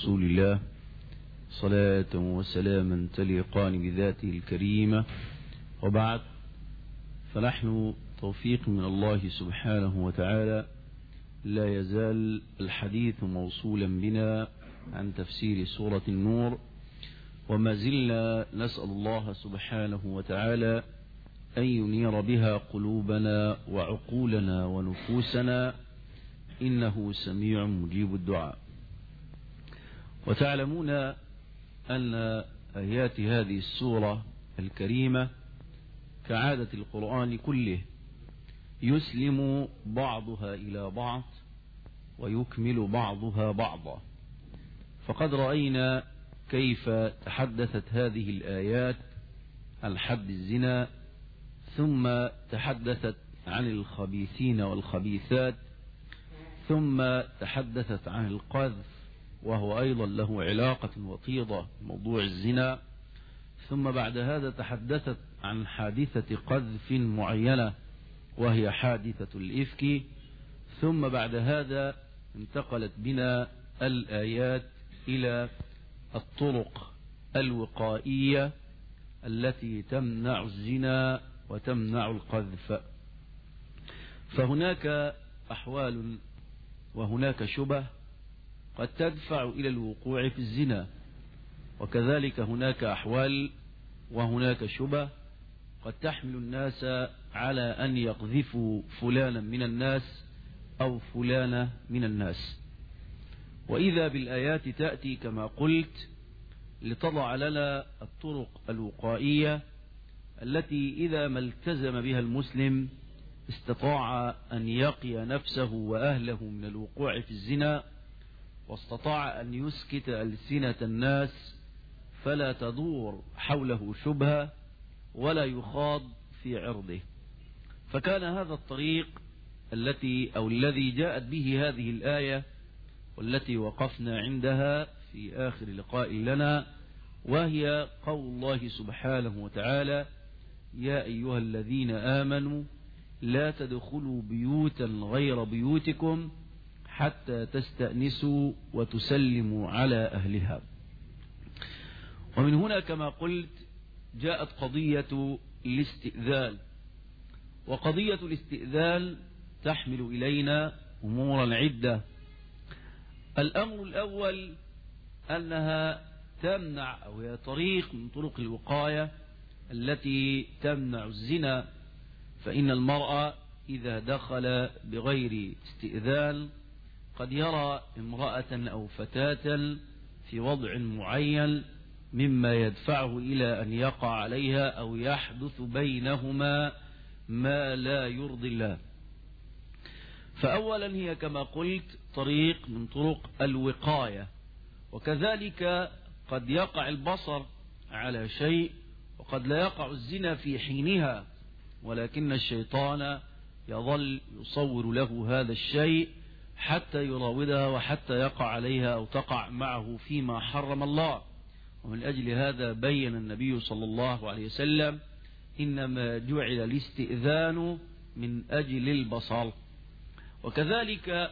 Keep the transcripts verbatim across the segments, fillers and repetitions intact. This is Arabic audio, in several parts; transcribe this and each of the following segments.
رسول الله صلاة وسلاما تليقان بذاته الكريمة، وبعد، فنحن توفيق من الله سبحانه وتعالى لا يزال الحديث موصولا بنا عن تفسير سورة النور، وما زلنا نسأل الله سبحانه وتعالى أن ينير بها قلوبنا وعقولنا ونفوسنا، إنه سميع مجيب الدعاء. وتعلمون أن آيات هذه السورة الكريمة كعادة القرآن كله يسلم بعضها إلى بعض ويكمل بعضها بعضا، فقد رأينا كيف تحدثت هذه الآيات عن حد الزنا، ثم تحدثت عن الخبيثين والخبيثات، ثم تحدثت عن القذف وهو أيضا له علاقة وطيدة بموضوع الزنا، ثم بعد هذا تحدثت عن حادثة قذف معينة وهي حادثة الإفك، ثم بعد هذا انتقلت بنا الآيات إلى الطرق الوقائية التي تمنع الزنا وتمنع القذف. فهناك أحوال وهناك شبه قد تدفع إلى الوقوع في الزنا، وكذلك هناك أحوال وهناك شبه قد تحمل الناس على أن يقذفوا فلانا من الناس أو فلانة من الناس. وإذا بالآيات تأتي كما قلت لتضع لنا الطرق الوقائية التي إذا ما التزم بها المسلم استطاع أن يقي نفسه وأهله من الوقوع في الزنا، واستطاع أن يسكت ألسنة الناس فلا تدور حوله شبهة ولا يخاض في عرضه. فكان هذا الطريق التي أو الذي جاءت به هذه الآية والتي وقفنا عندها في آخر لقاء لنا، وهي قول الله سبحانه وتعالى: يا أيها الذين آمنوا لا تدخلوا بيوتا غير بيوتكم حتى تستأنسوا وتسلموا على أهلها. ومن هنا كما قلت جاءت قضية الاستئذان، وقضية الاستئذان تحمل إلينا أمورا عدة. الأمر الأول أنها تمنع أو هي طريق من طرق الوقاية التي تمنع الزنا، فإن المرأة إذا دخل بغير استئذان قد يرى امرأة أو فتاة في وضع معين مما يدفعه إلى أن يقع عليها أو يحدث بينهما ما لا يرضي الله. فأولا هي كما قلت طريق من طرق الوقاية، وكذلك قد يقع البصر على شيء وقد لا يقع الزنا في حينها، ولكن الشيطان يظل يصور له هذا الشيء حتى يراودها وحتى يقع عليها أو تقع معه فيما حرم الله. ومن أجل هذا بين النبي صلى الله عليه وسلم: إنما جعل الاستئذان من أجل البصر. وكذلك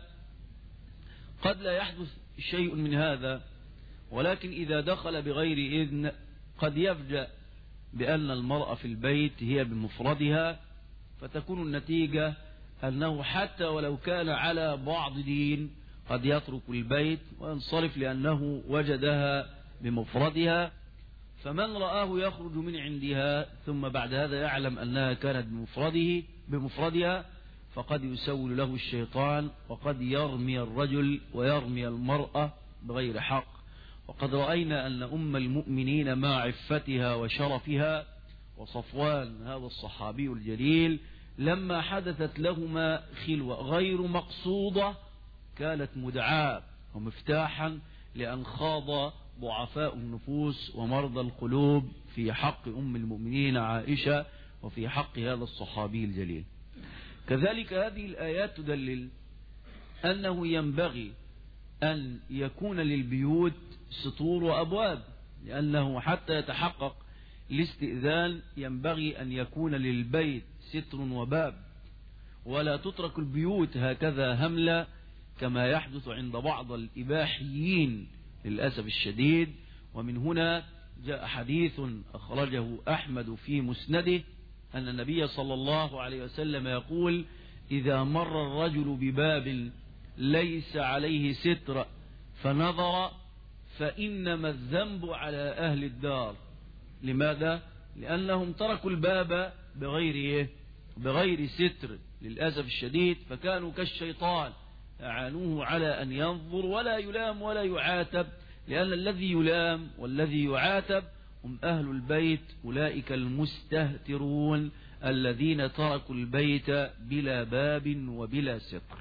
قد لا يحدث شيء من هذا، ولكن إذا دخل بغير إذن قد يفجأ بأن المرأة في البيت هي بمفردها، فتكون النتيجة أنه حتى ولو كان على بعض دين قد يترك البيت وينصرف لأنه وجدها بمفردها. فمن رآه يخرج من عندها ثم بعد هذا يعلم أنها كانت بمفرده بمفردها فقد يسول له الشيطان، وقد يرمي الرجل ويرمي المرأة بغير حق. وقد رأينا أن أم المؤمنين مع عفتها وشرفها وصفوان هذا الصحابي الجليل لما حدثت لهما خلوة غير مقصودة كانت مدعاة ومفتاحا لأن خاض ضعفاء النفوس ومرضى القلوب في حق أم المؤمنين عائشة وفي حق هذا الصحابي الجليل. كذلك هذه الآيات تدلل أنه ينبغي أن يكون للبيوت سطور وأبواب، لأنه حتى يتحقق الاستئذان ينبغي أن يكون للبيت ستر وباب، ولا تترك البيوت هكذا هملة كما يحدث عند بعض الإباحيين للأسف الشديد. ومن هنا جاء حديث أخرجه أحمد في مسنده أن النبي صلى الله عليه وسلم يقول: إذا مر الرجل بباب ليس عليه ستر فنظر فإنما الذنب على أهل الدار. لماذا؟ لأنهم تركوا الباب بغير إيه؟ بغير ستر للأسف الشديد، فكانوا كالشيطان أعانوه على أن ينظر ولا يلام ولا يعاتب، لأن الذي يلام والذي يعاتب هم أهل البيت، أولئك المستهترون الذين تركوا البيت بلا باب وبلا ستر.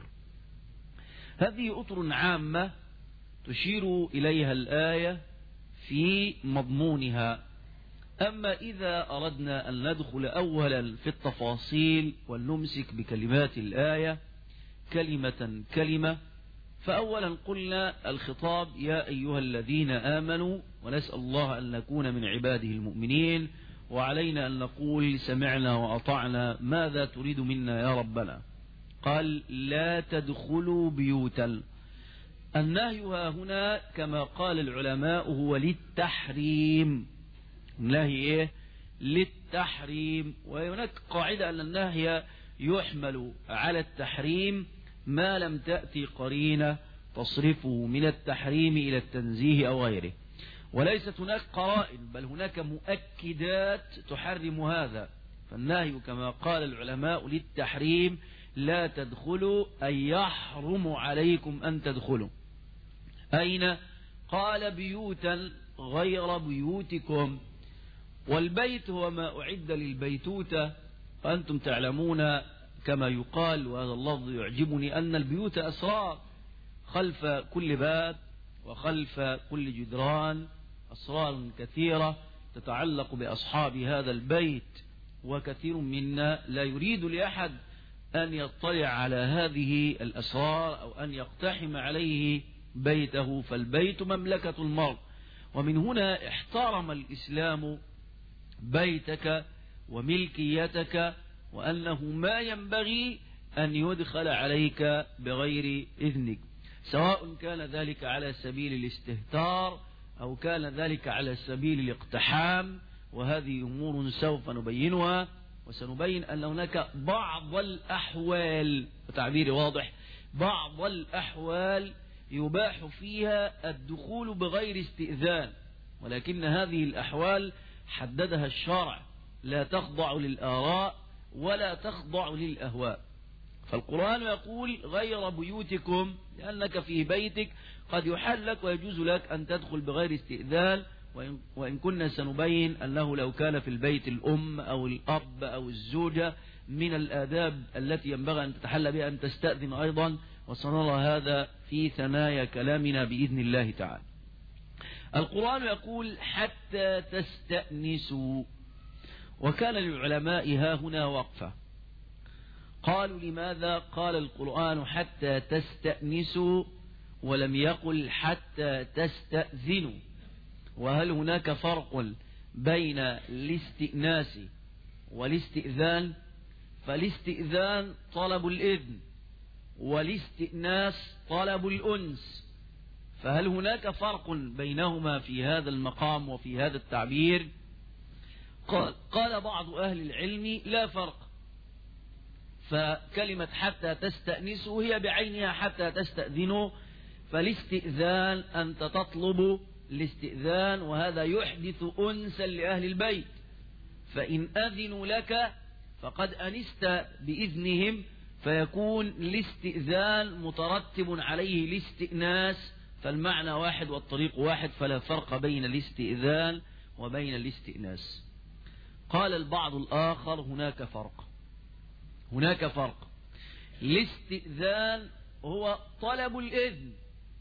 هذه أطر عامة تشير إليها الآية في مضمونها. أما إذا أردنا أن ندخل أولا في التفاصيل ونمسك بكلمات الآية كلمة كلمة، فأولا قلنا الخطاب يا أيها الذين آمنوا، ونسأل الله أن نكون من عباده المؤمنين، وعلينا أن نقول سمعنا وأطعنا، ماذا تريد منا يا ربنا؟ قال لا تدخلوا بيوتا. النهي ها هنا كما قال العلماء هو للتحريم. النهي إيه؟ للتحريم. وهناك قاعدة أن النهي يحمل على التحريم ما لم تأتي قرينة تصرفه من التحريم إلى التنزيه أو غيره، وليست هناك قرائن، بل هناك مؤكدات تحرم هذا. فالنهي كما قال العلماء للتحريم، لا تدخلوا أي يحرم عليكم أن تدخلوا. أين؟ قال بيوتا غير بيوتكم. والبيت هو ما أعد للبيتوتة، وأنتم تعلمون كما يقال، وهذا اللفظ يعجبني، أن البيوت أسرار، خلف كل باب وخلف كل جدران أسرار كثيرة تتعلق بأصحاب هذا البيت، وكثير منا لا يريد لأحد أن يطلع على هذه الأسرار أو أن يقتحم عليه بيته، فالبيت مملكة المرء. ومن هنا احترم الإسلام بيتك وملكيتك، وأنه ما ينبغي أن يدخل عليك بغير إذنك، سواء كان ذلك على سبيل الاستهتار أو كان ذلك على سبيل الاقتحام. وهذه أمور سوف نبينها، وسنبين أن هناك بعض الأحوال، وتعبيري واضح، بعض الأحوال يباح فيها الدخول بغير استئذان، ولكن هذه الأحوال حددها الشرع، لا تخضع للآراء ولا تخضع للأهواء. فالقرآن يقول غير بيوتكم، لأنك في بيتك قد يحل لك ويجوز لك أن تدخل بغير استئذان، وإن, وإن كنا سنبين أنه لو كان في البيت الأم أو الأب أو الزوجة من الآداب التي ينبغي أن تتحلى بها أن تستأذن أيضا، وسنرى هذا في ثنايا كلامنا بإذن الله تعالى. القرآن يقول حتى تستأنسوا، وكان للعلماء ها هنا وقفة، قالوا لماذا قال القرآن حتى تستأنسوا ولم يقل حتى تستأذنوا؟ وهل هناك فرق بين الاستئناس والاستئذان؟ فالاستئذان طلب الإذن، والاستئناس طلب الأنس، فهل هناك فرق بينهما في هذا المقام وفي هذا التعبير؟ قال, قال بعض أهل العلم لا فرق، فكلمة حتى تستأنسوا هي بعينها حتى تستأذنوا، فالاستئذان أنت تطلب الاستئذان، وهذا يحدث أنسا لأهل البيت، فإن أذنوا لك فقد أنست بإذنهم، فيكون الاستئذان مترتب عليه الاستئناس، فالمعنى واحد والطريق واحد، فلا فرق بين الاستئذان وبين الاستئناس. قال البعض الآخر هناك فرق، هناك فرق. الاستئذان هو طلب الإذن،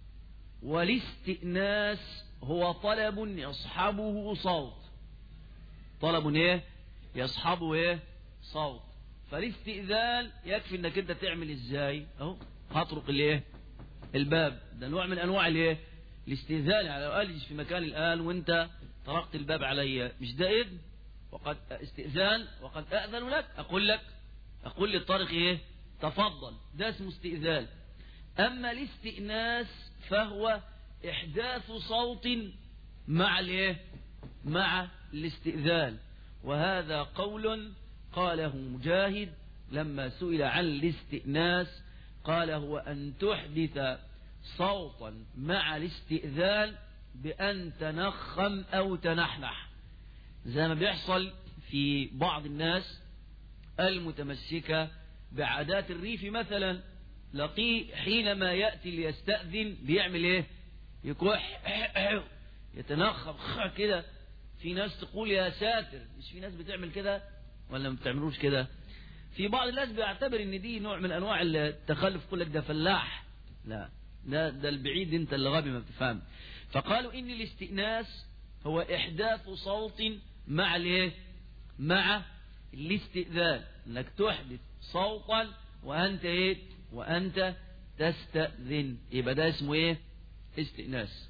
والاستئناس هو طلب يصحبه صوت. طلب ايه؟ يصحبه ايه؟ صوت. فالاستئذان يكفي انك انت تعمل ازاي؟ اهو هطرق الايه؟ الباب، ده نوع من انواع الايه؟ الاستئذان. على لو اجلس في مكان الان وانت طرقت الباب علي، مش ده اذن وقد استئذان وقد اذن لك؟ اقول لك اقول للطارق ايه؟ تفضل، ده اسمه استئذان. اما الاستئناس فهو إحداث صوت مع الايه مع الاستئذان. وهذا قول قاله مجاهد لما سئل عن الاستئناس، قال هو أن تحدث صوتا مع الاستئذان بأن تنخم أو تنحنح، زي ما بيحصل في بعض الناس المتمسكة بعادات الريف مثلا، لقيه حينما يأتي ليستأذن بيعمل ايه؟ يكح يتنخم كده. في ناس تقول يا ساتر، مش في ناس بتعمل كده ولا ما بتعملوش كده؟ في بعض الناس بيعتبر ان دي نوع من انواع التخلف، يقول لك ده فلاح. لا، ده ده البعيد، انت اللي غبي ما بتفهم. فقالوا ان الاستئناس هو احداث صوت مع الايه مع الاستئذان، انك تحدث صوتا وانت ايه وانت تستأذن، يبقى ده اسمه ايه؟ استئناس.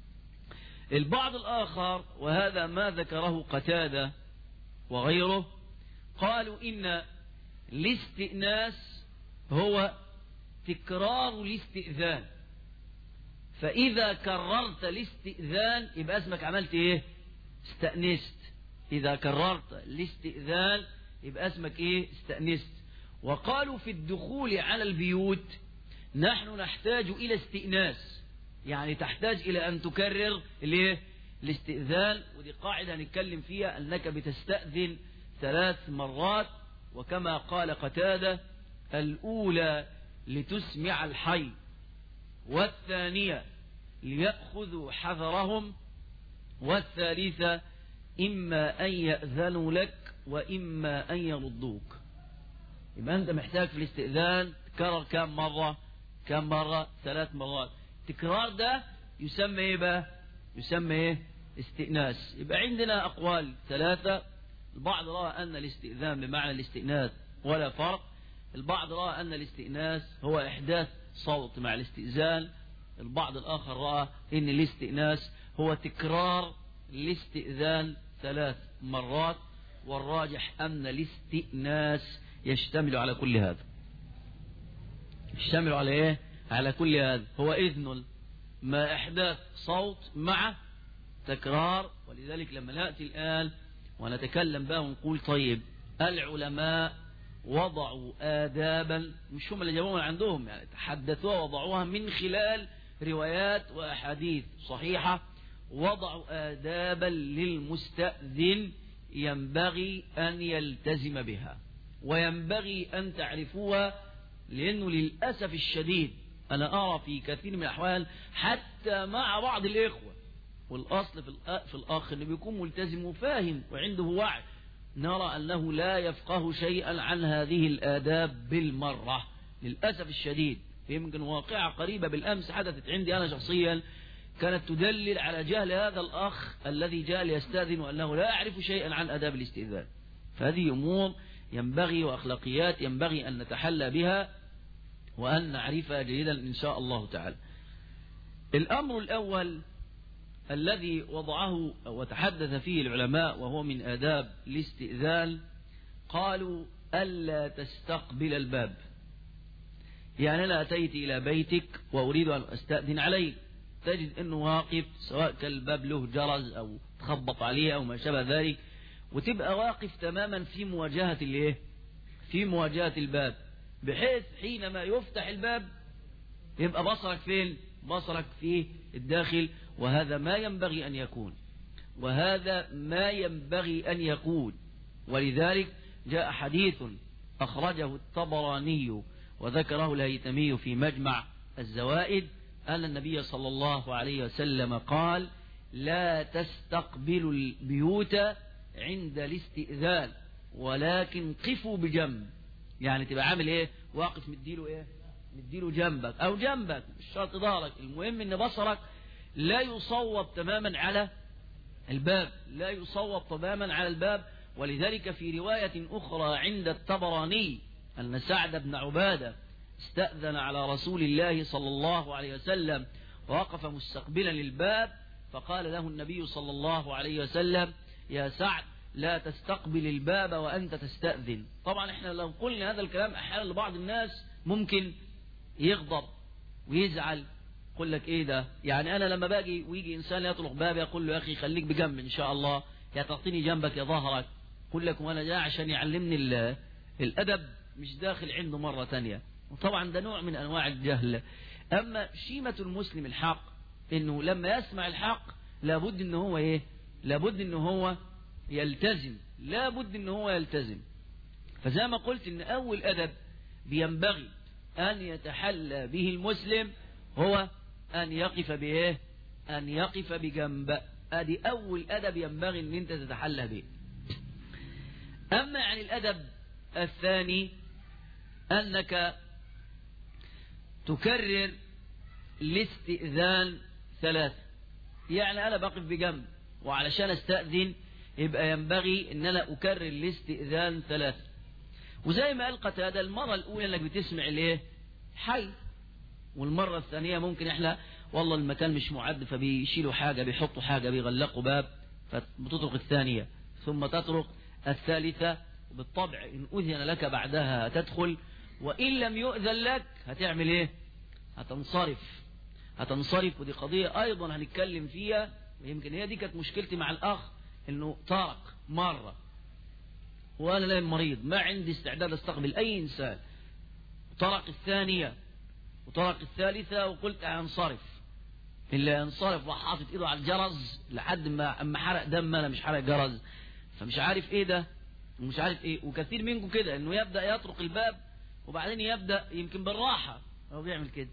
البعض الاخر، وهذا ما ذكره قتادة وغيره، قالوا ان الاستئناس هو تكرار الاستئذان، فإذا كررت الاستئذان يبقى اسمك عملت ايه؟ استأنست. إذا كررت الاستئذان يبقى اسمك ايه؟ استأنست. وقالوا في الدخول على البيوت نحن نحتاج إلى استئناس، يعني تحتاج إلى أن تكرر الايه؟ الاستئذان. ودي قاعدة هنتكلم فيها، أنك بتستأذن ثلاث مرات، وكما قال قتادة: الأولى لتسمع الحي، والثانية ليأخذوا حذرهم، والثالثة إما أن يأذنوا لك وإما أن يردوك. يبقى أنت محتاج في الاستئذان تكرر كم مرة؟ كم مرة؟ ثلاث مرات. تكرار ده يسمى إيه بقى؟ يسمى إيه؟ استئناس. يبقى عندنا أقوال ثلاثة. البعض رأى أن الاستئذان بمعنى الاستئناس ولا فرق. البعض رأى أن الاستئناس هو إحداث صوت مع الاستئذان. البعض الآخر رأى أن الاستئناس هو تكرار الاستئذان ثلاث مرات. والراجح أن الاستئناس يشتمل على كل هذا. يشتمل على إيه؟ على كل هذا. هو إذن ما إحداث صوت مع تكرار. ولذلك لما نأتي الآن ونتكلم بقى ونقول طيب العلماء وضعوا آدابا، مش هم اللي جابوها من عندهم، يعني تحدثوها وضعوها من خلال روايات وأحاديث صحيحة. وضعوا آدابا للمستأذن ينبغي أن يلتزم بها، وينبغي أن تعرفوها، لأنه للأسف الشديد أنا أرى في كثير من الأحوال حتى مع بعض الإخوة، والأصل في الأخ أنه بيكون ملتزم وفاهم وعنده وعي، نرى أنه لا يفقه شيئا عن هذه الآداب بالمرة للأسف الشديد. يمكن واقعة قريبة بالأمس حدثت عندي أنا شخصيا، كانت تدلل على جهل هذا الأخ الذي جاء ليستأذن وأنه لا يعرف شيئا عن آداب الاستئذان. فهذه أمور ينبغي وأخلاقيات ينبغي أن نتحلى بها وأن نعرفها جيدا إن شاء الله تعالى. الأمر الأول الذي وضعه وتحدث فيه العلماء وهو من آداب الاستئذان، قالوا ألا تستقبل الباب. يعني أنا أتيت إلى بيتك وأريد أن أستأذن عليك، تجد أنه واقف، سواء كان الباب له جرس أو تخبط عليه أو ما شابه ذلك، وتبقى واقف تماما في مواجهة الايه؟ في مواجهة الباب، بحيث حينما يفتح الباب يبقى بصرك فين؟ بصرك في الداخل. وهذا ما ينبغي أن يكون، وهذا ما ينبغي أن يكون. ولذلك جاء حديث أخرجه الطبراني وذكره الهيثمي في مجمع الزوائد أن النبي صلى الله عليه وسلم قال: لا تستقبلوا البيوت عند الاستئذان ولكن قفوا بجنب. يعني تبقى عامل ايه؟ واقف مديله ايه؟ مديله جنبك او جنبك، مش شرط ظهرك، المهم ان بصرك لا يصوب تماما على الباب، لا يصوب تماما على الباب. ولذلك في رواية أخرى عند الطبراني أن سعد بن عبادة استأذن على رسول الله صلى الله عليه وسلم ووقف مستقبلا للباب، فقال له النبي صلى الله عليه وسلم: يا سعد لا تستقبل الباب وأنت تستأذن. طبعا احنا لو قلنا هذا الكلام أحيانا لبعض الناس ممكن يغضب ويزعل يقول لك ايه ده؟ يعني انا لما باجي ويجي انسان يطرق بابي اقول له يا اخي خليك بجنب ان شاء الله، يا تعطيني جنبك يا ظهرك. يقول لك وانا جاي عشان يعلمني الادب، مش داخل عنده مرة تانية. وطبعا ده نوع من انواع الجهل. اما شيمة المسلم الحق انه لما يسمع الحق لابد ان هو ايه؟ لابد ان هو يلتزم، لابد ان هو يلتزم. فزي ما قلت ان اول ادب بينبغي ان يتحلى به المسلم هو ان يقف بايه؟ ان يقف بجنب. ادي اول ادب ينبغي ان انت تتحلى به. اما عن الادب الثاني انك تكرر الاستئذان ثلاثة. يعني انا بقف بجنب وعلشان استأذن يبقى ينبغي ان انا اكرر الاستئذان ثلاثة. وزي ما قال قتادة المرة الاولى انك بتسمع الايه؟ حي. والمرة الثانية ممكن احنا والله المكان مش معد فبيشيلوا حاجة، بيحطوا حاجة، بيغلقوا باب، فبتطرق الثانية ثم تطرق الثالثة. وبالطبع ان اذن لك بعدها تدخل، وان لم يؤذن لك هتعمل ايه؟ هتنصرف. هتنصرف. ودي قضية ايضا هنتكلم فيها، ويمكن هي دي كانت مشكلتي مع الاخ، انه طرق مرة وانا لا مريض ما عندي استعداد استقبل اي انسان، طرق الثانية وطرق الثالثة وقلت هنصرف. اللي ينصرف راح حاطط ايده على الجرس لحد ما اما حرق دم، انا مش حرق جرس، فمش عارف ايه ده ومش عارف ايه. وكثير منكم كده انه يبدأ يطرق الباب وبعدين يبدأ يمكن بالراحة، هو بيعمل كده،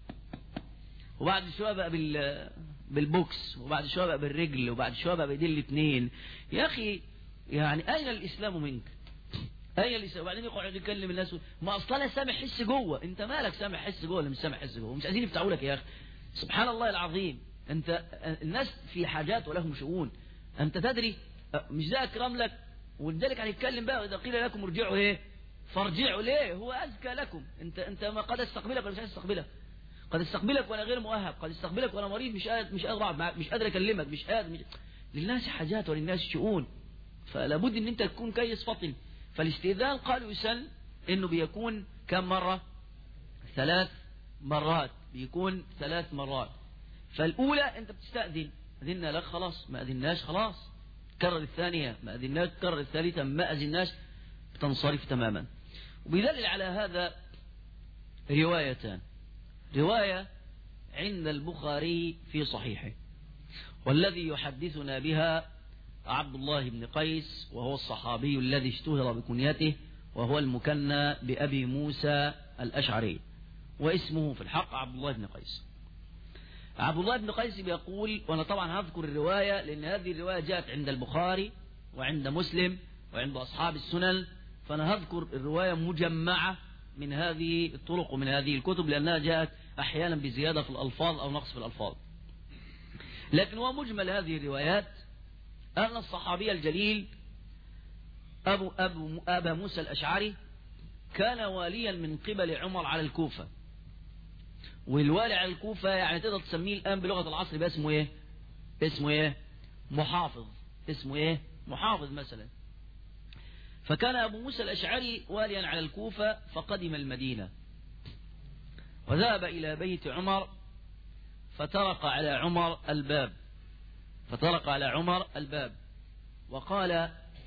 وبعد شوية بقى بال بالبوكس، وبعد شوية بقى بالرجل، وبعد شوية بقى بايدين الاثنين. يا اخي يعني اين الاسلام منك؟ اين الاسلام؟ وبعدين يقعد يكلم الناس، ما اصلا سامع حس جوه. انت مالك سامع حس جوه ولا مش سامع حس جوه؟ مش عايزين يفتحوا لك يا اخي. سبحان الله العظيم. انت الناس في حاجات ولهم شؤون. انت تدري مش ده اكرم لك؟ ولذلك هنتكلم بقى اذا قيل لكم ارجعوا ايه؟ فارجعوا ليه؟ هو ازكى لكم. انت انت ما قد استقبلك ولا مش عايز استقبلك؟ قد استقبلك وانا غير مؤهب، قد استقبلك وانا مريض مش قادر مش قادر اقعد معاك، مش قادر اكلمك، مش قادر مش... للناس حاجات وللناس شؤون، فلا بد ان انت تكون كيس فطن. فالاستئذان قالوا يسن انه بيكون كم مرة؟ ثلاث مرات. بيكون ثلاث مرات. فالاولى انت بتستأذن، اذنا لك خلاص، ما اذناش خلاص كرر الثانية، ما اذناش كرر الثالثة، ما اذناش بتنصرف تماما. وبيدلل على هذا روايتان. رواية عند البخاري في صحيحه، والذي يحدثنا بها عبد الله بن قيس، وهو الصحابي الذي اشتهر بكنيته، وهو المكنى بأبي موسى الأشعري، واسمه في الحق عبد الله بن قيس. عبد الله بن قيس بيقول، وانا طبعا هذكر الرواية لان هذه الرواية جاءت عند البخاري وعند مسلم وعند اصحاب السنن، فانا هذكر الرواية مجمعة من هذه الطرق ومن هذه الكتب، لانها جاءت احيانا بزيادة في الالفاظ او نقص في الالفاظ. لكن هو مجمل هذه الروايات ان الصحابي الجليل ابو ابو ابا موسى الاشعري كان واليا من قبل عمر على الكوفة. والوالي على الكوفة يعني تقدر تسميه الآن بلغة العصر باسمه ايه؟ اسمه ايه؟ محافظ. اسمه ايه؟ محافظ مثلا. فكان أبو موسى الأشعري واليا على الكوفة، فقدم المدينة وذهب إلى بيت عمر، فطرق على عمر الباب فطرق على عمر الباب وقال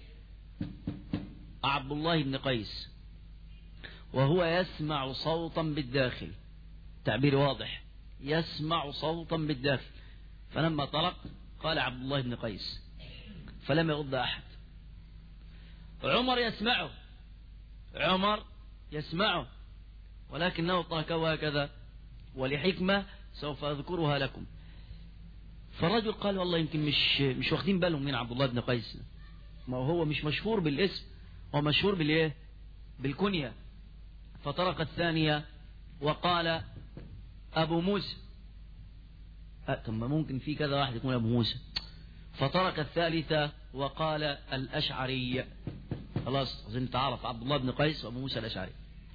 عبد الله بن قيس وهو يسمع صوتا بالداخل، تعبير واضح، يسمع صوتا بالداخل. فلما طرق قال عبد الله بن قيس، فلم يرد أحد. عمر يسمعه عمر يسمعه ولكنه تركه هكذا، ولحكمة سوف أذكرها لكم. فالرجل قال والله يمكن مش مش واخدين بالهم من عبد الله بن قيس، ما هو مش مشهور بالاسم، هو مشهور بالايه؟ بالكنية. فطرق الثانية وقال أبو موسى. ثم ممكن في كذا واحد يكون أبو موسى. فطرق الثالثة وقال الأشعري. خلاص أظن تعرف عبد الله بن قيس وأبو موسى الأشعري.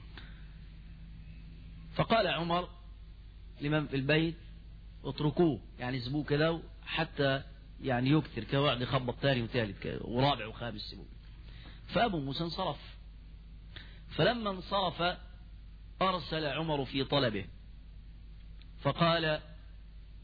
فقال عمر لمن في البيت اتركوه، يعني سيبوه كده حتى يعني يكثر كده، واحد يخبط ثاني وثالث كده ورابع وخامس سيبوه. فأبو موسى انصرف. فلما انصرف أرسل عمر في طلبه فقال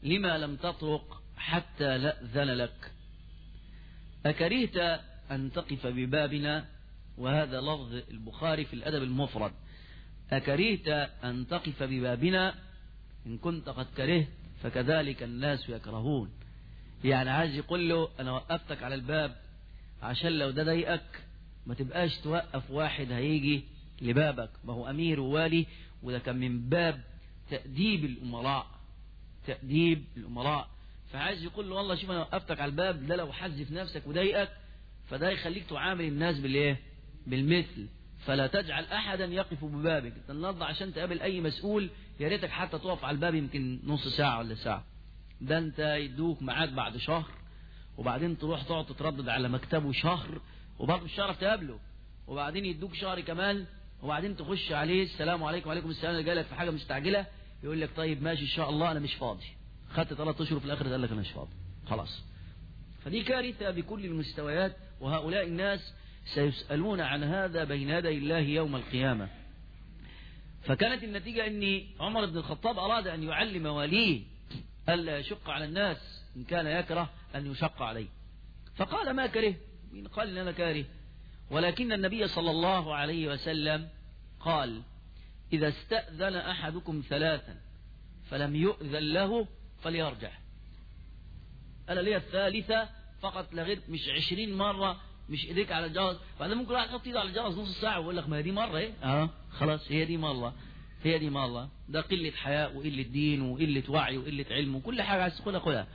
لما لم تطرق حتى لأذن لك؟ أكرهت أن تقف ببابنا؟ وهذا لفظ البخاري في الأدب المفرد. أكرهت أن تقف ببابنا؟ إن كنت قد كرهت فكذلك الناس يكرهون. يعني عايز يقول له أنا وقفتك على الباب عشان لو ده ضايقك ما تبقاش توقف واحد هيجي لبابك، ما هو أمير ووالي، وده كان من باب تأديب الأمراء، تأديب الأمراء. فعايز يقول له والله شوف أنا وقفتك على الباب، ده لو حزف نفسك وضايقك فده يخليك تعامل الناس بالإيه؟ بالمثل، فلا تجعل أحدا يقف ببابك. النهارده عشان تقابل أي مسؤول يا ريتك حتى تقف على الباب يمكن نص ساعة ولا ساعة، ده أنت يدوك ميعاد بعد شهر وبعدين تروح تقعد تتردد على مكتبه شهر وبرضه مش هتعرف تقابله، وبعدين يدوك شهر كمان وبعدين تخش عليه السلام عليكم وعليكم السلام، اللي جالك في حاجة مستعجلة يقول لك طيب ماشي إن شاء الله أنا مش فاضي، خدت ثلاث أشهر في الآخر قال لك أنا مش فاضي خلاص. فدي كارثة بكل المستويات، وهؤلاء الناس سيسألون عن هذا بين يدي الله يوم القيامة. فكانت النتيجة أن عمر بن الخطاب أراد أن يعلم واليه ألا يشق على الناس إن كان يكره أن يشق عليه، فقال ما كره، مين قال إن أنا كاره؟ ولكن النبي صلى الله عليه وسلم قال إذا استأذن أحدكم ثلاثا فلم يؤذن له فليرجع. أنا لي الثالثة فقط لغير، مش عشرين مرة مش إيديك على الجرس، بعدين ممكن واحد يحط إيده على الجرس نص ساعة ويقول لك ما هي دي مرة إيه؟ أه خلاص هي دي مرة، هي دي مرة. ده قلة حياء وقلة دين وقلة وعي وقلة علم وكل حاجة عايز تقولها خدها.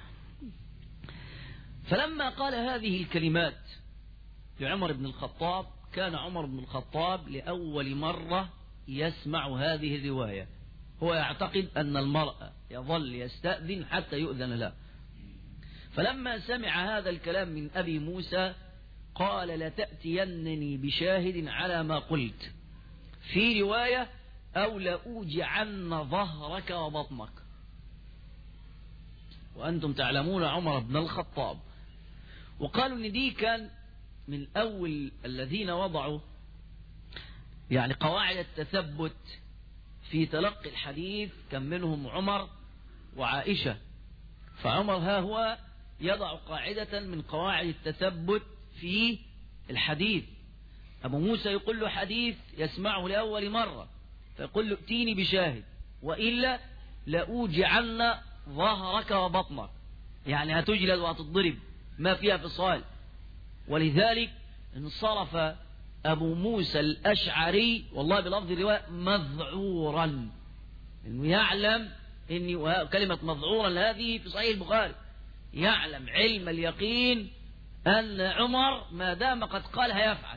فلما قال هذه الكلمات لعمر بن الخطاب كان عمر بن الخطاب لأول مرة يسمع هذه الرواية، هو يعتقد أن المرأة يظل يستأذن حتى يؤذن له. فلما سمع هذا الكلام من أبي موسى قال لتأتينني بشاهد على ما قلت، في رواية أو لأوجعن ظهرك وبطنك. وأنتم تعلمون عمر بن الخطاب، وقالوا إن دي كان من أول الذين وضعوا يعني قواعد التثبت في تلقي الحديث، كان منهم عمر وعائشة. فعمر ها هو يضع قاعدة من قواعد التثبت في الحديث. أبو موسى يقول له حديث يسمعه لأول مرة فيقول له ائتيني بشاهد وإلا لأوجعن ظهرك وبطنك، يعني هتجلد وهتضرب ما فيها فصال. ولذلك انصرف أبو موسى الأشعري والله بلفظ الرواية مذعورا، إنه يعلم إن كلمة مذعورا هذه في صحيح البخاري، يعلم علم اليقين أن عمر ما دام قد قال هيفعل.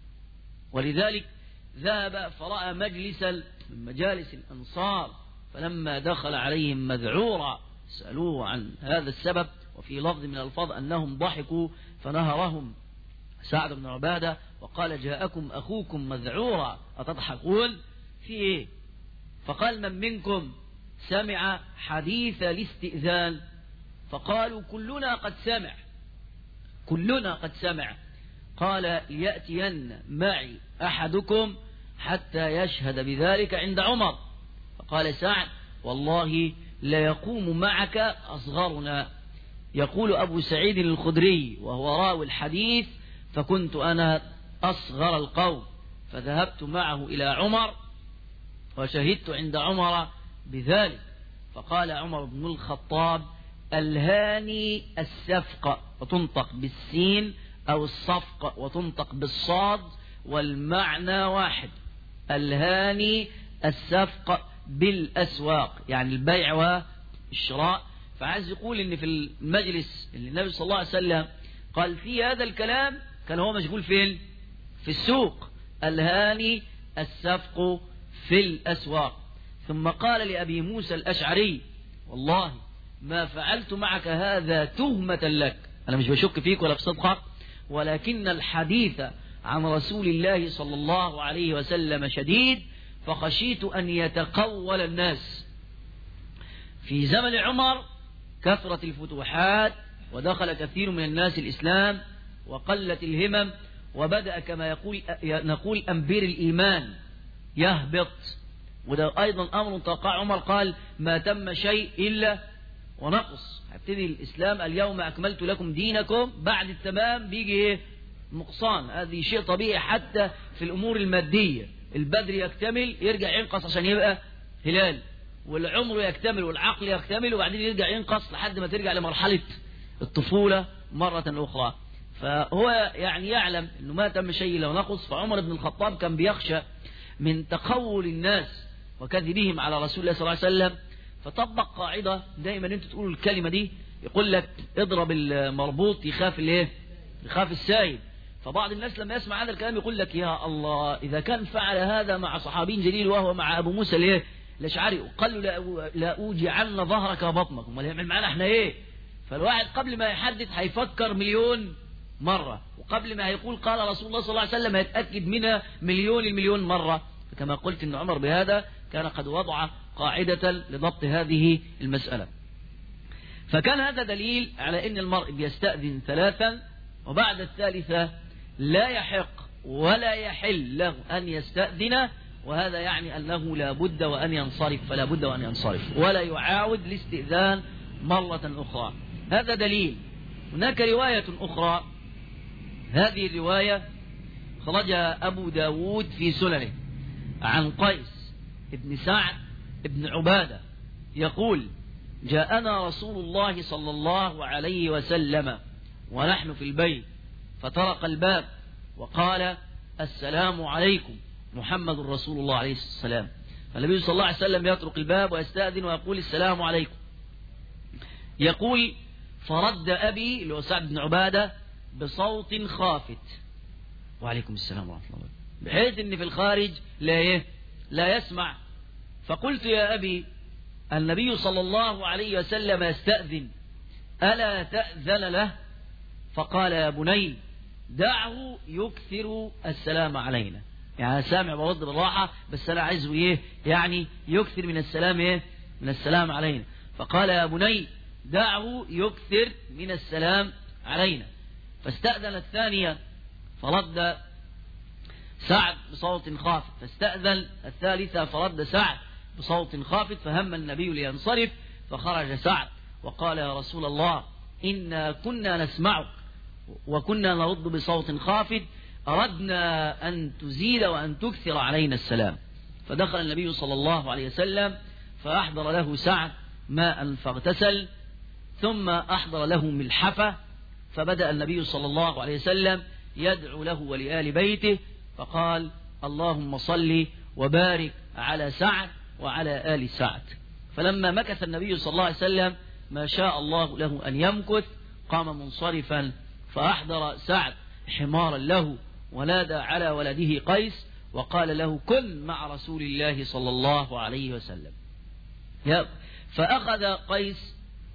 ولذلك ذهب فرأى مجلسا من مجالس الأنصار فلما دخل عليهم مذعورا سألوه عن هذا السبب، وفي لفظ من الفاظ أنهم ضحكوا فنهرهم سعد بن عبادة وقال جاءكم أخوكم مذعورا أتضحكون في إيه؟ فقال من منكم سمع حديث الاستئذان؟ فقالوا كلنا قد سمع، كلنا قد سمع. قال ليأتين معي أحدكم حتى يشهد بذلك عند عمر. فقال سعد والله لا يقوم معك أصغرنا. يقول أبو سعيد الخدري وهو راوي الحديث فكنت أنا أصغر القوم فذهبت معه إلى عمر وشهدت عند عمر بذلك. فقال عمر بن الخطاب الهاني السفق، وتنطق بالسين، أو الصفق وتنطق بالصاد، والمعنى واحد. الهاني السفق بالأسواق يعني البيع والشراء. فعايز يقول إن في المجلس اللي النبي صلى الله عليه وسلم قال فيه هذا الكلام كان هو مشغول فين؟ في السوق. الهاني السفق في الأسواق. ثم قال لأبي موسى الأشعري والله ما فعلت معك هذا تهمة لك، أنا مش بشك فيك ولا في صدقك، ولكن الحديث عن رسول الله صلى الله عليه وسلم شديد فخشيت أن يتقول الناس. في زمن عمر كثرت الفتوحات ودخل كثير من الناس الإسلام وقلت الهمم، وبدأ كما يقول نقول أنبير الإيمان يهبط. وده أيضا أمر توقع عمر قال ما تم شيء إلا ونقص. هيبتدي الإسلام اليوم أكملت لكم دينكم، بعد التمام بيجي إيه؟ نقصان. هذه شيء طبيعي حتى في الأمور المادية، البدر يكتمل يرجع ينقص عشان يبقى هلال، والعمر يكتمل والعقل يكتمل وبعدين يرجع ينقص لحد ما ترجع لمرحلة الطفولة مرة أخرى. فهو يعني يعلم أنه ما تم شيء لو نقص. فعمر بن الخطاب كان بيخشى من تقول الناس وكذبهم على رسول الله صلى الله عليه وسلم، فطبق قاعدة دائما أنت تقول الكلمة دي يقول لك اضرب المربوط يخاف الايه؟ يخاف السايب. فبعض الناس لما يسمع هذا الكلام يقول لك يا الله، إذا كان فعل هذا مع صحابي جليل وهو مع أبو موسى الايه؟ الأشعري، قال له لا أوجعن ظهرك وبطنك، امال يعمل معانا احنا ايه؟ فالواحد قبل ما يحدث هيفكر مليون مرة، وقبل ما هيقول قال رسول الله صلى الله عليه وسلم هيتأكد منها مليون المليون مرة. فكما قلت أن عمر بهذا كان قد وضع قاعدة لضبط هذه المسألة. فكان هذا دليل على أن المرء بيستأذن ثلاثا، وبعد الثالثة لا يحق ولا يحل له أن يستأذن، وهذا يعني أنه لا بد وأن ينصرف، فلا بد وأن ينصرف ولا يعاود الاستئذان مرة أخرى. هذا دليل. هناك رواية أخرى، هذه الرواية خرجها أبو داود في سننه عن قيس ابن سعد ابن عبادة يقول جاءنا رسول الله صلى الله عليه وسلم ونحن في البيت فطرق الباب وقال السلام عليكم محمد رسول الله عليه السلام. فالنبي صلى الله عليه وسلم يطرق الباب ويستأذن ويقول السلام عليكم. يقول فرد أبي اللي هو سعد بن عبادة بصوت خافت وعليكم السلام ورحمة الله، بحيث ان في الخارج لا ايه لا يسمع. فقلت يا أبي النبي صلى الله عليه وسلم يستأذن ألا تأذن له؟ فقال يا بني دعه يكثر السلام علينا. يعني سامع برد بالراحة بس أنا عايزه إيه يعني يكثر من السلام إيه من السلام علينا. فقال يا بني دعه يكثر من السلام علينا. فاستأذن الثانية فرد سعد بصوت خافت، فاستأذن الثالثة فرد سعد بصوت خافت، فهم النبي لينصرف فخرج سعد وقال يا رسول الله إنا كنا نسمعك وكنا نرد بصوت خافت، أردنا أن تزيد وأن تكثر علينا السلام. فدخل النبي صلى الله عليه وسلم فأحضر له سعد ماء فاغتسل، ثم أحضر له ملحفة، فبدأ النبي صلى الله عليه وسلم يدعو له ولآل بيته فقال اللهم صل وبارك على سعد وعلى آل سعد. فلما مكث النبي صلى الله عليه وسلم ما شاء الله له أن يمكث قام منصرفا فأحضر سعد حمارا له ونادى على ولده قيس وقال له كن مع رسول الله صلى الله عليه وسلم. فأخذ قيس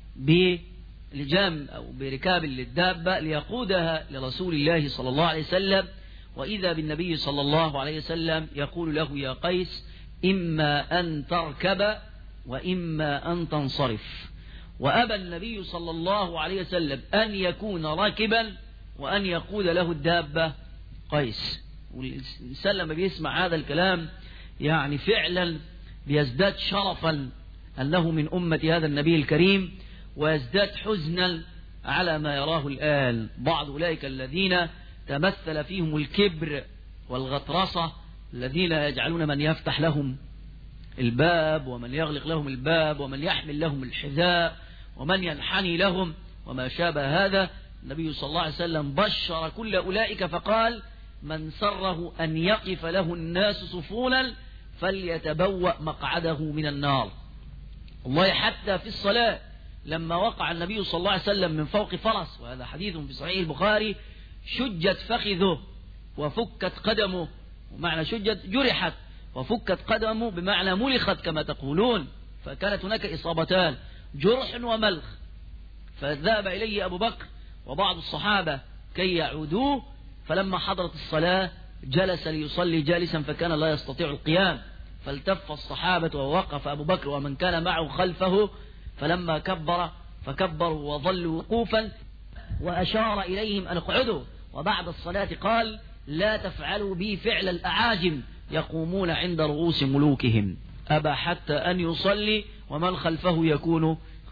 بلجام أو بركاب للدابة ليقودها لرسول الله صلى الله عليه وسلم، وإذا بالنبي صلى الله عليه وسلم يقول له يا قيس إما أن تركب وإما أن تنصرف. وأبى النبي صلى الله عليه وسلم أن يكون راكبا وأن يقود له الدابة قيس. والإنسان لما بيسمع هذا الكلام يعني فعلا بيزداد شرفا أنه من أمة هذا النبي الكريم، ويزداد حزنا على ما يراه الآن بعض أولئك الذين تمثل فيهم الكبر والغطرسة، الذين يجعلون من يفتح لهم الباب ومن يغلق لهم الباب ومن يحمل لهم الحذاء ومن ينحني لهم وما شابه هذا. النبي صلى الله عليه وسلم بشر كل أولئك فقال من سره أن يقف له الناس صفونا فليتبوأ مقعده من النار. والله حتى في الصلاة لما وقع النبي صلى الله عليه وسلم من فوق فرس، وهذا حديث في صحيح البخاري، شجت فخذه وفكت قدمه، ومعنى شجت جرحت وفكت قدمه بمعنى ملخت كما تقولون، فكانت هناك إصابتان جرح وملخ. فذهب إليه أبو بكر وبعض الصحابة كي يعودوه، فلما حضرت الصلاة جلس ليصلي جالسا فكان لا يستطيع القيام، فالتف الصحابة ووقف أبو بكر ومن كان معه خلفه، فلما كبر فكبروا وظلوا وقوفا وأشار إليهم أن اقعدوا، وبعد الصلاة قال لا تفعلوا بي فعل الأعاجم يقومون عند رؤوس ملوكهم. أبى حتى أن يصلي ومن خلفه يكون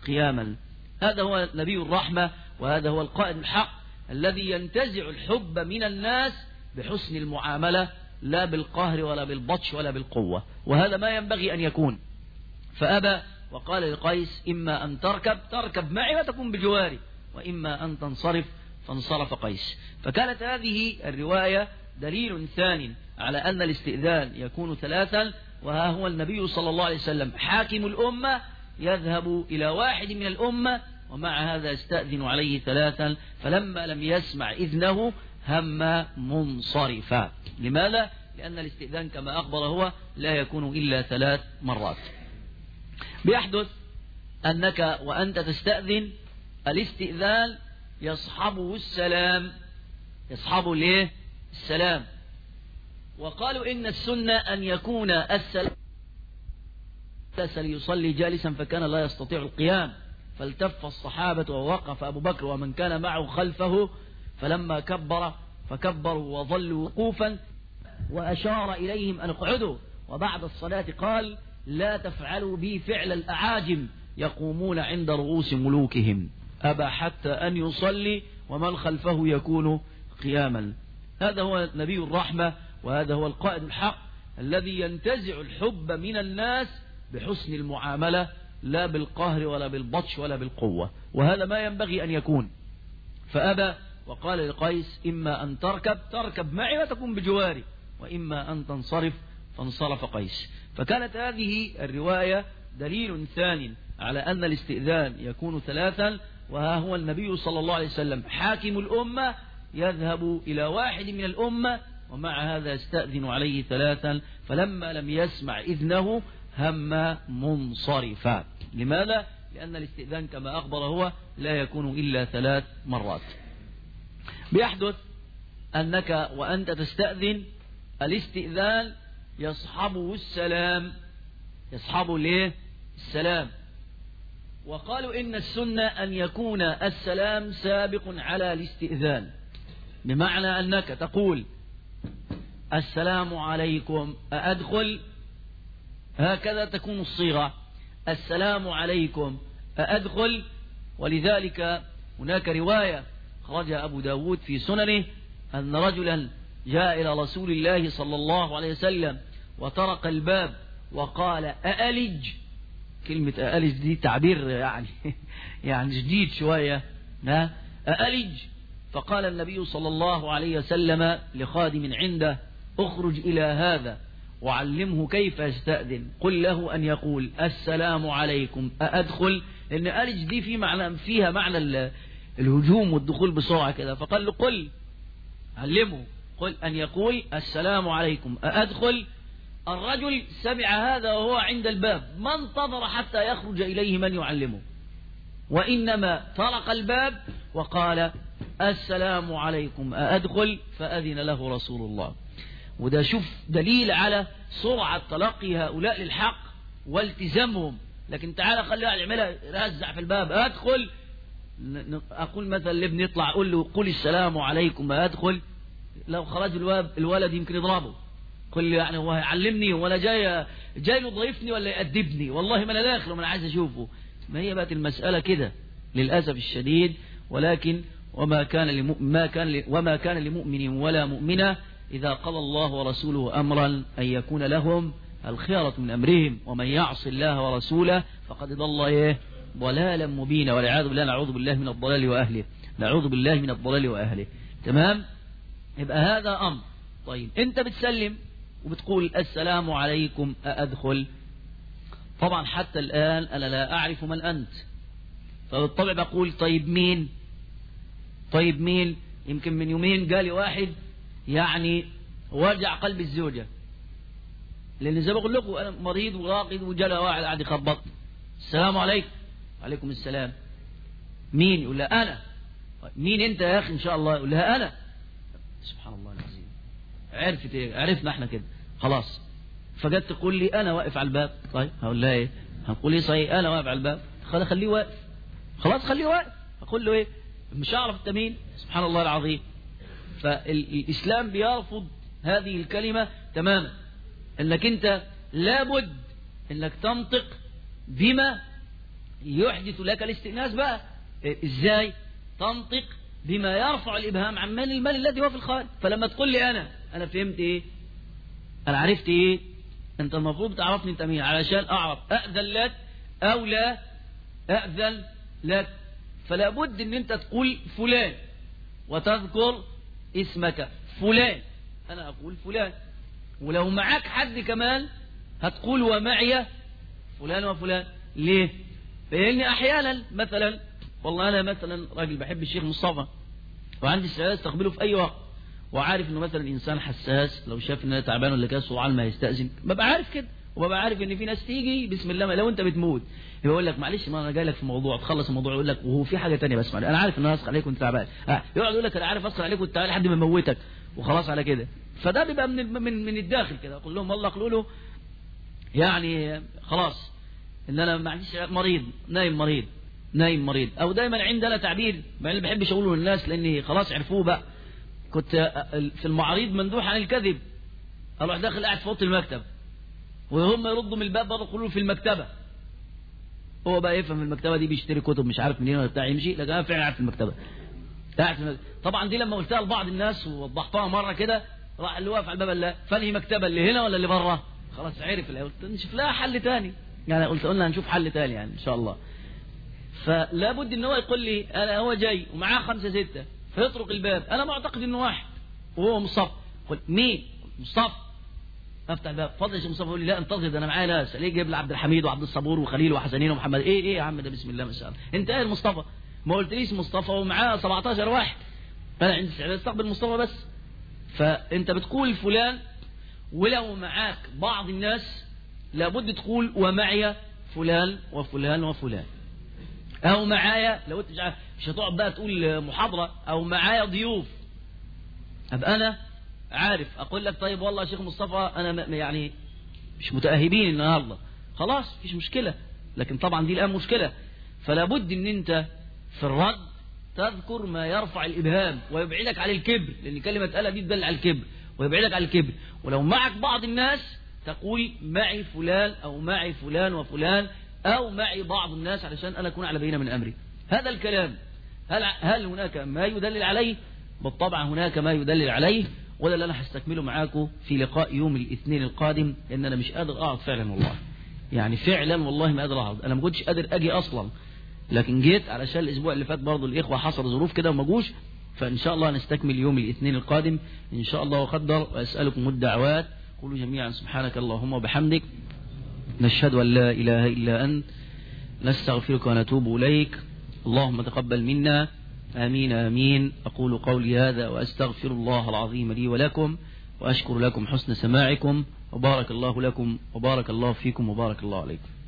قياما. هذا هو نبي الرحمة، وهذا هو القائد الحق الذي ينتزع الحب من الناس بحسن المعاملة، لا بالقهر ولا بالبطش ولا بالقوة، وهذا ما ينبغي أن يكون. فأبى وقال لقيس: إما أن تركب تركب معي وتكون بجواري، وإما أن تنصرف فانصرف قيس. فكانت هذه الرواية دليل ثاني على أن الاستئذان يكون ثلاثا، وها هو النبي صلى الله عليه وسلم حاكم الأمة يذهب إلى واحد من الأمة ومع هذا يستأذن عليه ثلاثا، فلما لم يسمع إذنه هم منصرفا. لماذا؟ لأن الاستئذان كما أخبر هو لا يكون إلا ثلاث مرات. بيحدث أنك وأنت تستأذن الاستئذان يصحبه السلام، يصحبه ليه؟ السلام. وقالوا إن السنة أن يكون السلام ليصلي جالسا فكان لا يستطيع القيام، فالتف الصحابة ووقف أبو بكر ومن كان معه خلفه، فلما كبر فكبروا وظلوا وقوفا وأشار إليهم أن اقعدوا، وبعد الصلاة قال: لا تفعلوا بي فعل الأعاجم يقومون عند رؤوس ملوكهم، أبى حتى أن يصلي ومن خلفه يكون قياما. هذا هو نبي الرحمة، وهذا هو القائد الحق الذي ينتزع الحب من الناس بحسن المعاملة، لا بالقهر ولا بالبطش ولا بالقوة، وهذا ما ينبغي أن يكون. فأبى وقال لقيس: إما أن تركب تركب معي وتكون بجواري، وإما أن تنصرف فانصرف قيس. فكانت هذه الرواية دليل ثاني على أن الاستئذان يكون ثلاثا، وها هو النبي صلى الله عليه وسلم حاكم الأمة يذهب إلى واحد من الأمة ومع هذا يستأذن عليه ثلاثا، فلما لم يسمع إذنه هم منصرفا. لماذا؟ لأن الاستئذان كما أخبر هو لا يكون إلا ثلاث مرات. بيحدث أنك وأنت تستأذن الاستئذان يصحبه السلام، يصحبه ليه؟ السلام. وقالوا إن السنة أن يكون السلام سابق على الاستئذان، بمعنى أنك تقول: السلام عليكم أأدخل، هكذا تكون الصيغة: السلام عليكم أأدخل. ولذلك هناك رواية خرجها أبو داود في سننه أن رجلا جاء إلى رسول الله صلى الله عليه وسلم وطرق الباب وقال: أألج. كلمة أألج دي تعبير يعني يعني جديد شوية، أألج. فقال النبي صلى الله عليه وسلم لخادم عنده: اخرج إلى هذا وعلمه كيف يستأذن، قل له أن يقول: السلام عليكم أأدخل، لأن ألج دي في معنى فيها معنى الهجوم والدخول بسرعة كده. فقال له: قل، علمه، قل أن يقول: السلام عليكم أأدخل. الرجل سمع هذا وهو عند الباب، ما انتظر حتى يخرج إليه من يعلمه، وإنما طرق الباب وقال: السلام عليكم أأدخل، فأذن له رسول الله. وده شوف دليل على سرعة تلقي هؤلاء للحق والتزامهم. لكن تعالى خليها يعملها رزع في الباب: أدخل. أقول مثلا لابني يطلع أقول له: قل السلام عليكم أدخل، لو خرج الواب الولد يمكن يضربه، قل لي يعني هو هيعلمني ولا جاي جاي له ضيفني ولا يأدبني؟ والله ما أنا داخل وما أنا عايز أشوفه. ما هي بقت المسألة كده للأسف الشديد. ولكن وما كان لمؤمن ما كان وما كان لمؤمن ولا مؤمنة إذا قضى الله ورسوله أمرا أن يكون لهم الخيرة من أمرهم، ومن يعص الله ورسوله فقد ضل إيه؟ ضلالا مبينا. والعياذ بالله، نعوذ بالله من الضلال وأهله، نعوذ بالله من الضلال وأهله. تمام؟ يبقى هذا أمر. طيب أنت بتسلم وبتقول: السلام عليكم أأدخل. طبعا حتى الآن أنا لا أعرف من أنت، فبالطبع بقول: طيب مين؟ طيب مين؟ يمكن من يومين جالي واحد يعني وجع قلب الزوجة، لأن زي ما بقول لكم أنا مريض وراقد، وجاء واحد قاعد يخبط: السلام عليكم. وعليكم السلام. مين؟ يقول لها: أنا. مين أنت يا أخي إن شاء الله؟ يقول لها: أنا. سبحان الله العظيم. عرفت إيه؟ عرفنا إحنا كده خلاص. فجت تقول لي: أنا واقف على الباب. طيب هقول لها إيه؟ هنقول إيه؟ صحيح أنا واقف على الباب. خلاص خليه واقف، خلاص خليه واقف. أقول له إيه؟ مش هعرف أنت مين. سبحان الله العظيم. فالإسلام بيرفض هذه الكلمة تماما، أنك أنت لابد أنك تنطق بما يحدث لك الاستئناس بقى. ازاي؟ تنطق بما يرفع الابهام عن مال المال الذي هو في الخارج. فلما تقول لي انا انا فهمت ايه، انا عرفت ايه، انت المفروض تعرفني انت مين علشان اعرف اذن لك او لا اذن لك. فلا بد ان انت تقول فلان وتذكر اسمك فلان، انا اقول فلان، ولو معاك حد كمان هتقول ومعي فلان وفلان. ليه؟ لان احيانا مثلا والله انا مثلا راجل بحب الشيخ مصطفى وعندي استعداد استقبله في اي وقت، وعارف انه مثلا انسان حساس، لو شاف ان انا تعبان ولا كده سرعان ما يستأذن، ببقى عارف كده، وببقى عارف ان في ناس تيجي بسم الله لو انت بتموت يقول لك معلش ما انا جاي لك في موضوع، تخلص الموضوع يقول لك وهو في حاجه ثانيه بس انا عارف ان انا اسخر عليك وانت تعبان، آه. يقعد يقول لك انا عارف اسخر عليك وانت تعبان لحد ما اموتك وخلاص على كده. فده بيبقى من من من الداخل كده، اقول لهم والله قولوا له يعني خلاص ان انا ما عنديش مريض نايم مريض نايم مريض. او دايما عندنا تعبير ما اللي بحبش اقوله للناس لاني خلاص عرفوه بقى، كنت في المعاريض مندوح عن الكذب، اروح داخل قاعد في اوضه المكتب وهم يردوا من الباب برضه يقولوا في المكتبه، هو بقى يفهم المكتبه دي بيشتري كتب مش عارف منين ولا بتاع يمشي، لكن انا فعلا قاعد في المكتبه قاعد في المكتبة. طبعا دي لما قلتها لبعض الناس ووضحتها مره كده راح اللي واقف على الباب قال لا فانهي مكتبه اللي هنا ولا اللي بره؟ خلاص عرف الاول، نشوف لها حل تاني يعني، قلت قلنا هنشوف حل تاني يعني ان شاء الله. فلا بد ان هو يقول لي انا هو جاي ومعاه خمسه سته فيطرق الباب، انا معتقد انه واحد وهو مصطفى، قلت مين؟ مصطفى. افتح الباب فضل يا مصطفى، يقول لي لا انتظر ده انا معايا ناس، ليه جايب لي عبد الحميد وعبد الصبور وخليل وحسنين ومحمد، ايه ايه يا عم ده بسم الله ما شاء الله، انت ايه المصطفى؟ ما قلتليش مصطفى ومعاه سبعتاشر واحد، انا عندي استعداد استقبل مصطفى بس. فانت بتقول فلان، ولو معاك بعض الناس لابد تقول ومعي فلان وفلان وفلان، او معايا لو انت مش عارف مش هتقعد بقى تقول محاضره، او معايا ضيوف ابقى انا عارف اقول لك طيب والله يا شيخ مصطفى انا يعني مش متاهبين النهارده، خلاص مفيش مشكله، لكن طبعا دي الان مشكله. فلا بد ان انت في الرد تذكر ما يرفع الابهام ويبعدك عن الكبر، لان كلمه الا دي تدل على الكبر ويبعدك عن الكبر. ولو معك بعض الناس تقول معي فلان او معي فلان وفلان او معي بعض الناس علشان انا اكون على بينه من امري. هذا الكلام هل هل هناك ما يدلل عليه؟ بالطبع هناك ما يدلل عليه، وده اللي انا هستكمله معاكم في لقاء يوم الاثنين القادم، لان انا مش قادر اقعد فعلا والله، يعني فعلا والله ما قادر اقعد، انا ما كنتش قادر اجي اصلا، لكن جيت علشان الاسبوع اللي فات برضه الاخوه حصل ظروف كده وما جوش، فان شاء الله نستكمل يوم الاثنين القادم ان شاء الله وقدر. واسالكم الدعوات، قولوا جميعا سبحانك اللهم وبحمدك نشهد ان لا اله الا انت نستغفرك ونتوب اليك، اللهم تقبل منا، آمين آمين. أقول قولي هذا وأستغفر الله العظيم لي ولكم، وأشكر لكم حسن سماعكم، وبارك الله لكم وبارك الله فيكم وبارك الله عليكم.